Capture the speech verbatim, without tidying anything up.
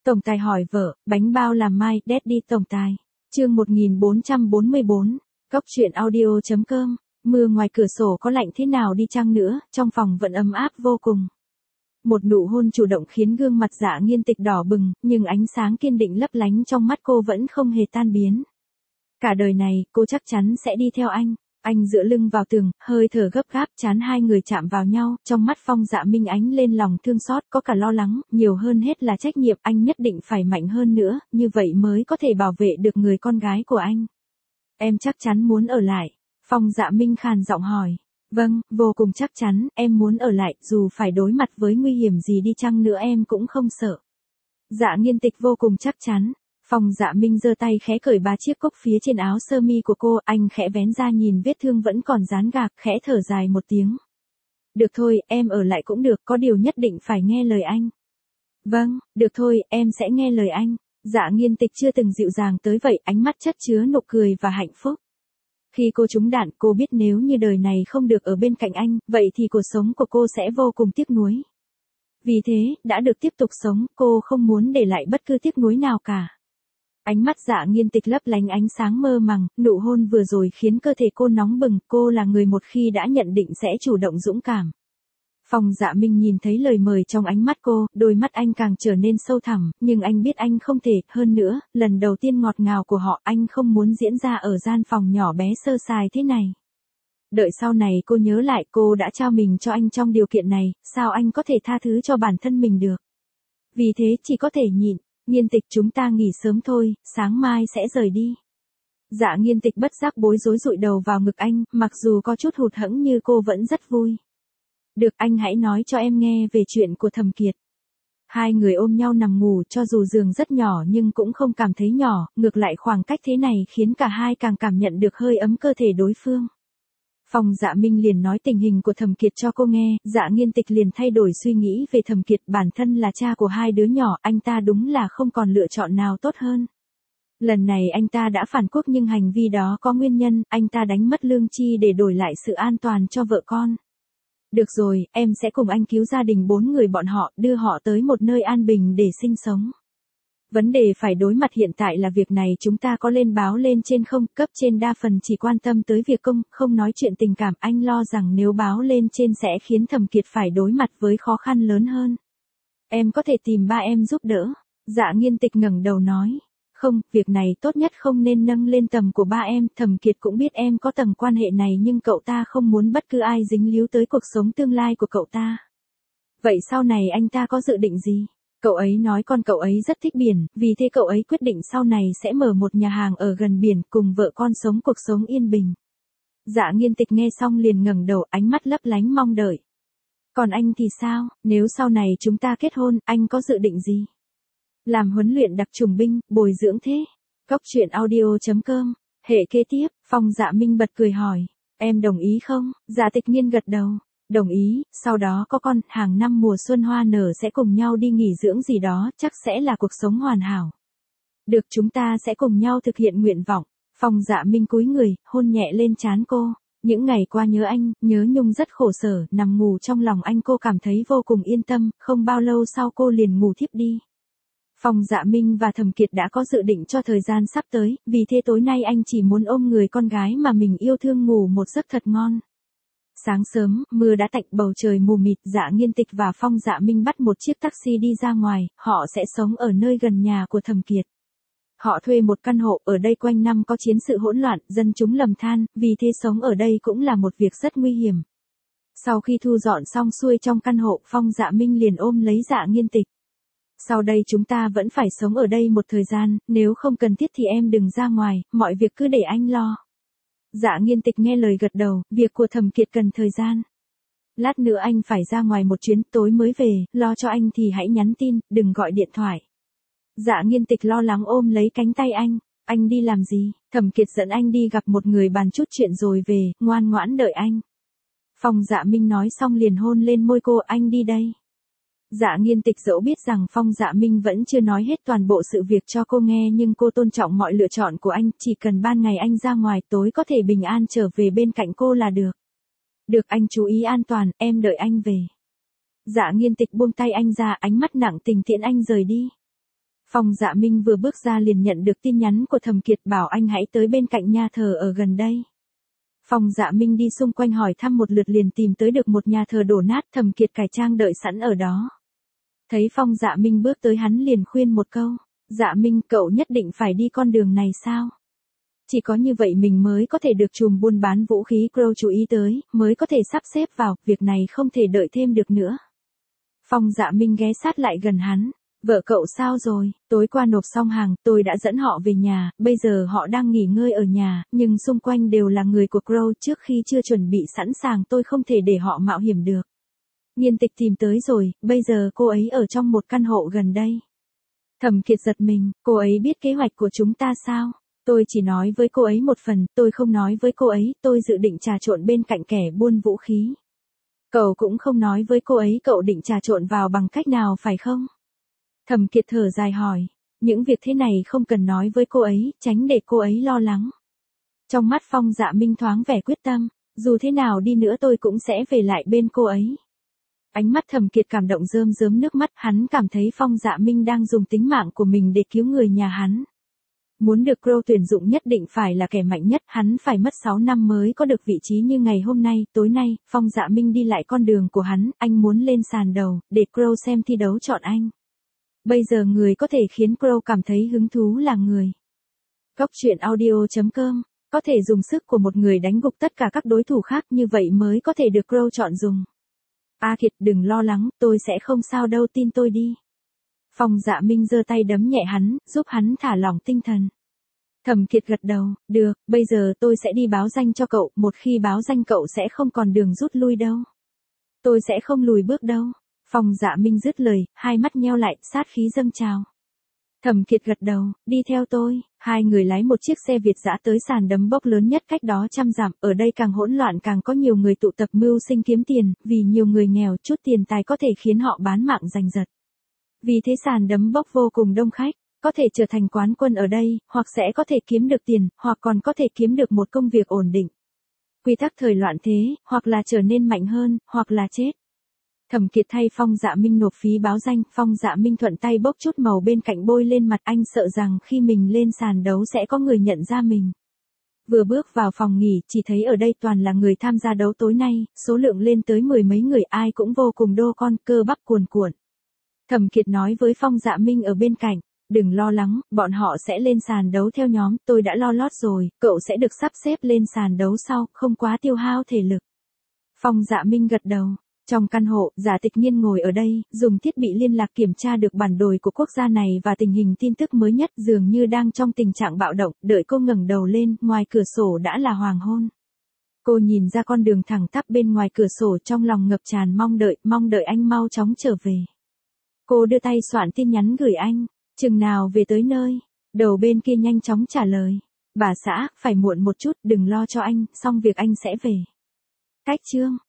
Tổng tài hỏi vợ, bánh bao làm mai, Daddy tổng tài. Chương một nghìn bốn trăm bốn mươi bốn. Cóc truyện audio chấm com. Mưa ngoài cửa sổ có lạnh thế nào đi chăng nữa, trong phòng vẫn ấm áp vô cùng. Một nụ hôn chủ động khiến gương mặt Dạ Nghiên Tịch đỏ bừng, nhưng ánh sáng kiên định lấp lánh trong mắt cô vẫn không hề tan biến. Cả đời này, cô chắc chắn sẽ đi theo anh. Anh dựa lưng vào tường, hơi thở gấp gáp, trán hai người chạm vào nhau, trong mắt Phong Dạ Minh ánh lên lòng thương xót, có cả lo lắng, nhiều hơn hết là trách nhiệm, anh nhất định phải mạnh hơn nữa, như vậy mới có thể bảo vệ được người con gái của anh. Em chắc chắn muốn ở lại. Phong Dạ Minh khàn giọng hỏi. Vâng, vô cùng chắc chắn, em muốn ở lại, dù phải đối mặt với nguy hiểm gì đi chăng nữa em cũng không sợ. Dạ Nghiên Tịch vô cùng chắc chắn. Phong Dạ Minh giơ tay khẽ cởi ba chiếc cúc phía trên áo sơ mi của cô, anh khẽ vén ra nhìn vết thương vẫn còn dán gạc, khẽ thở dài một tiếng. Được thôi, em ở lại cũng được, có điều nhất định phải nghe lời anh. Vâng, được thôi, em sẽ nghe lời anh. Dạ Nghiên Tịch chưa từng dịu dàng tới vậy, ánh mắt chất chứa nụ cười và hạnh phúc. Khi cô trúng đạn, cô biết nếu như đời này không được ở bên cạnh anh, vậy thì cuộc sống của cô sẽ vô cùng tiếc nuối. Vì thế, đã được tiếp tục sống, cô không muốn để lại bất cứ tiếc nuối nào cả. Ánh mắt Dạ Nghiên Tịch lấp lánh ánh sáng mơ màng, nụ hôn vừa rồi khiến cơ thể cô nóng bừng, cô là người một khi đã nhận định sẽ chủ động dũng cảm. Phong Dạ Minh nhìn thấy lời mời trong ánh mắt cô, đôi mắt anh càng trở nên sâu thẳm, nhưng anh biết anh không thể, hơn nữa, lần đầu tiên ngọt ngào của họ anh không muốn diễn ra ở gian phòng nhỏ bé sơ sài thế này. Đợi sau này cô nhớ lại cô đã trao mình cho anh trong điều kiện này, sao anh có thể tha thứ cho bản thân mình được. Vì thế chỉ có thể nhịn. Nghiên Tịch, chúng ta nghỉ sớm thôi, sáng mai sẽ rời đi. Dạ Nghiên Tịch bất giác bối rối dụi đầu vào ngực anh, mặc dù có chút hụt hẫng như cô vẫn rất vui. Được, anh hãy nói cho em nghe về chuyện của Thẩm Kiệt. Hai người ôm nhau nằm ngủ, cho dù giường rất nhỏ nhưng cũng không cảm thấy nhỏ, ngược lại khoảng cách thế này khiến cả hai càng cảm nhận được hơi ấm cơ thể đối phương. Phong Dạ Minh liền nói tình hình của Thẩm Kiệt cho cô nghe, Dạ Nghiên Tịch liền thay đổi suy nghĩ về Thẩm Kiệt, bản thân là cha của hai đứa nhỏ, anh ta đúng là không còn lựa chọn nào tốt hơn. Lần này anh ta đã phản quốc nhưng hành vi đó có nguyên nhân, anh ta đánh mất lương chi để đổi lại sự an toàn cho vợ con. Được rồi, em sẽ cùng anh cứu gia đình bốn người bọn họ, đưa họ tới một nơi an bình để sinh sống. Vấn đề phải đối mặt hiện tại là việc này chúng ta có lên báo lên trên không, cấp trên đa phần chỉ quan tâm tới việc công, không nói chuyện tình cảm, anh lo rằng nếu báo lên trên sẽ khiến Thẩm Kiệt phải đối mặt với khó khăn lớn hơn. Em có thể tìm ba em giúp đỡ. Dạ Nghiên Tịch ngẩng đầu nói. Không, việc này tốt nhất không nên nâng lên tầm của ba em, Thẩm Kiệt cũng biết em có tầng quan hệ này nhưng cậu ta không muốn bất cứ ai dính líu tới cuộc sống tương lai của cậu ta. Vậy sau này anh ta có dự định gì? Cậu ấy nói con cậu ấy rất thích biển, vì thế cậu ấy quyết định sau này sẽ mở một nhà hàng ở gần biển cùng vợ con sống cuộc sống yên bình. Dạ Nghiên Tịch nghe xong liền ngẩng đầu, ánh mắt lấp lánh mong đợi. Còn anh thì sao, nếu sau này chúng ta kết hôn, anh có dự định gì? Làm huấn luyện đặc chủng binh, bồi dưỡng thế. Cóc truyện audio chấm com. Hệ kế tiếp, Phong Dạ Minh bật cười hỏi. Em đồng ý không? Dạ Tịch Nhiên gật đầu. Đồng ý, sau đó có con, hàng năm mùa xuân hoa nở sẽ cùng nhau đi nghỉ dưỡng gì đó, chắc sẽ là cuộc sống hoàn hảo. Được, chúng ta sẽ cùng nhau thực hiện nguyện vọng. Phong Dạ Minh cúi người, hôn nhẹ lên trán cô. Những ngày qua nhớ anh, nhớ Nhung rất khổ sở, nằm ngủ trong lòng anh cô cảm thấy vô cùng yên tâm, không bao lâu sau cô liền ngủ thiếp đi. Phong Dạ Minh và Thẩm Kiệt đã có dự định cho thời gian sắp tới, vì thế tối nay anh chỉ muốn ôm người con gái mà mình yêu thương ngủ một giấc thật ngon. Sáng sớm, mưa đã tạnh, bầu trời mù mịt, Dạ Nghiên Tịch và Phong Dạ Minh bắt một chiếc taxi đi ra ngoài, họ sẽ sống ở nơi gần nhà của Thẩm Kiệt. Họ thuê một căn hộ, ở đây quanh năm có chiến sự hỗn loạn, dân chúng lầm than, vì thế sống ở đây cũng là một việc rất nguy hiểm. Sau khi thu dọn xong xuôi trong căn hộ, Phong Dạ Minh liền ôm lấy Dạ Nghiên Tịch. Sau đây chúng ta vẫn phải sống ở đây một thời gian, nếu không cần thiết thì em đừng ra ngoài, mọi việc cứ để anh lo. Dạ Nghiên Tịch nghe lời gật đầu, việc của Thẩm Kiệt cần thời gian. Lát nữa anh phải ra ngoài một chuyến, tối mới về, lo cho anh thì hãy nhắn tin, đừng gọi điện thoại. Dạ Nghiên Tịch lo lắng ôm lấy cánh tay anh. Anh đi làm gì? Thẩm Kiệt dẫn anh đi gặp một người bàn chút chuyện rồi về, ngoan ngoãn đợi anh. Phong Dạ Minh nói xong liền hôn lên môi cô, anh đi đây. Dạ Nghiên Tịch dẫu biết rằng Phong Dạ Minh vẫn chưa nói hết toàn bộ sự việc cho cô nghe nhưng cô tôn trọng mọi lựa chọn của anh, chỉ cần ban ngày anh ra ngoài tối có thể bình an trở về bên cạnh cô là được. Được, anh chú ý an toàn, em đợi anh về. Dạ Nghiên Tịch buông tay anh ra, ánh mắt nặng tình tiễn anh rời đi. Phong Dạ Minh vừa bước ra liền nhận được tin nhắn của Thẩm Kiệt bảo anh hãy tới bên cạnh nhà thờ ở gần đây. Phong Dạ Minh đi xung quanh hỏi thăm một lượt liền tìm tới được một nhà thờ đổ nát, Thẩm Kiệt cải trang đợi sẵn ở đó. Thấy Phong Dạ Minh bước tới hắn liền khuyên một câu, Dạ Minh cậu nhất định phải đi con đường này sao? Chỉ có như vậy mình mới có thể được chùm buôn bán vũ khí Crow chú ý tới, mới có thể sắp xếp vào, việc này không thể đợi thêm được nữa. Phong Dạ Minh ghé sát lại gần hắn, vợ cậu sao rồi, tối qua nộp xong hàng, tôi đã dẫn họ về nhà, bây giờ họ đang nghỉ ngơi ở nhà, nhưng xung quanh đều là người của Crow, trước khi chưa chuẩn bị sẵn sàng tôi không thể để họ mạo hiểm được. Nghiên Tịch tìm tới rồi, bây giờ cô ấy ở trong một căn hộ gần đây. Thẩm Kiệt giật mình, cô ấy biết kế hoạch của chúng ta sao? Tôi chỉ nói với cô ấy một phần, tôi không nói với cô ấy, tôi dự định trà trộn bên cạnh kẻ buôn vũ khí. Cậu cũng không nói với cô ấy cậu định trà trộn vào bằng cách nào phải không? Thẩm Kiệt thở dài hỏi, những việc thế này không cần nói với cô ấy, tránh để cô ấy lo lắng. Trong mắt Phong Dạ Minh thoáng vẻ quyết tâm, dù thế nào đi nữa tôi cũng sẽ về lại bên cô ấy. Ánh mắt Thẩm Kiệt cảm động rơm rớm nước mắt, hắn cảm thấy Phong Dạ Minh đang dùng tính mạng của mình để cứu người nhà hắn. Muốn được Crow tuyển dụng nhất định phải là kẻ mạnh nhất, hắn phải mất sáu năm mới có được vị trí như ngày hôm nay, tối nay, Phong Dạ Minh đi lại con đường của hắn, anh muốn lên sàn đầu, để Crow xem thi đấu chọn anh. Bây giờ người có thể khiến Crow cảm thấy hứng thú là người. Góc truyện audio chấm com, có thể dùng sức của một người đánh gục tất cả các đối thủ khác, như vậy mới có thể được Crow chọn dùng. A Kiệt đừng lo lắng, tôi sẽ không sao đâu, tin tôi đi. Phong Dạ Minh giơ tay đấm nhẹ hắn, giúp hắn thả lỏng tinh thần. Thẩm Kiệt gật đầu, được, bây giờ tôi sẽ đi báo danh cho cậu, một khi báo danh cậu sẽ không còn đường rút lui đâu. Tôi sẽ không lùi bước đâu. Phong Dạ Minh dứt lời, hai mắt nheo lại, sát khí dâng trào. Thẩm Kiệt gật đầu, đi theo tôi, hai người lái một chiếc xe Việt dã tới sàn đấm bốc lớn nhất cách đó trăm dặm, ở đây càng hỗn loạn càng có nhiều người tụ tập mưu sinh kiếm tiền, vì nhiều người nghèo chút tiền tài có thể khiến họ bán mạng giành giật. Vì thế sàn đấm bốc vô cùng đông khách, có thể trở thành quán quân ở đây, hoặc sẽ có thể kiếm được tiền, hoặc còn có thể kiếm được một công việc ổn định. Quy tắc thời loạn thế, hoặc là trở nên mạnh hơn, hoặc là chết. Thẩm Kiệt thay Phong Dạ Minh nộp phí báo danh, Phong Dạ Minh thuận tay bốc chút màu bên cạnh bôi lên mặt, anh sợ rằng khi mình lên sàn đấu sẽ có người nhận ra mình. Vừa bước vào phòng nghỉ, chỉ thấy ở đây toàn là người tham gia đấu tối nay, số lượng lên tới mười mấy người, ai cũng vô cùng đô con, cơ bắp cuồn cuộn. Thẩm Kiệt nói với Phong Dạ Minh ở bên cạnh, đừng lo lắng, bọn họ sẽ lên sàn đấu theo nhóm, tôi đã lo lót rồi, cậu sẽ được sắp xếp lên sàn đấu sau, không quá tiêu hao thể lực. Phong Dạ Minh gật đầu. Trong căn hộ, Giả Tịch Nhiên ngồi ở đây, dùng thiết bị liên lạc kiểm tra được bản đồ của quốc gia này và tình hình tin tức mới nhất, dường như đang trong tình trạng bạo động, đợi cô ngẩng đầu lên, ngoài cửa sổ đã là hoàng hôn. Cô nhìn ra con đường thẳng tắp bên ngoài cửa sổ, trong lòng ngập tràn mong đợi, mong đợi anh mau chóng trở về. Cô đưa tay soạn tin nhắn gửi anh, chừng nào về tới nơi, đầu bên kia nhanh chóng trả lời, bà xã, phải muộn một chút, đừng lo cho anh, xong việc anh sẽ về. Cách chương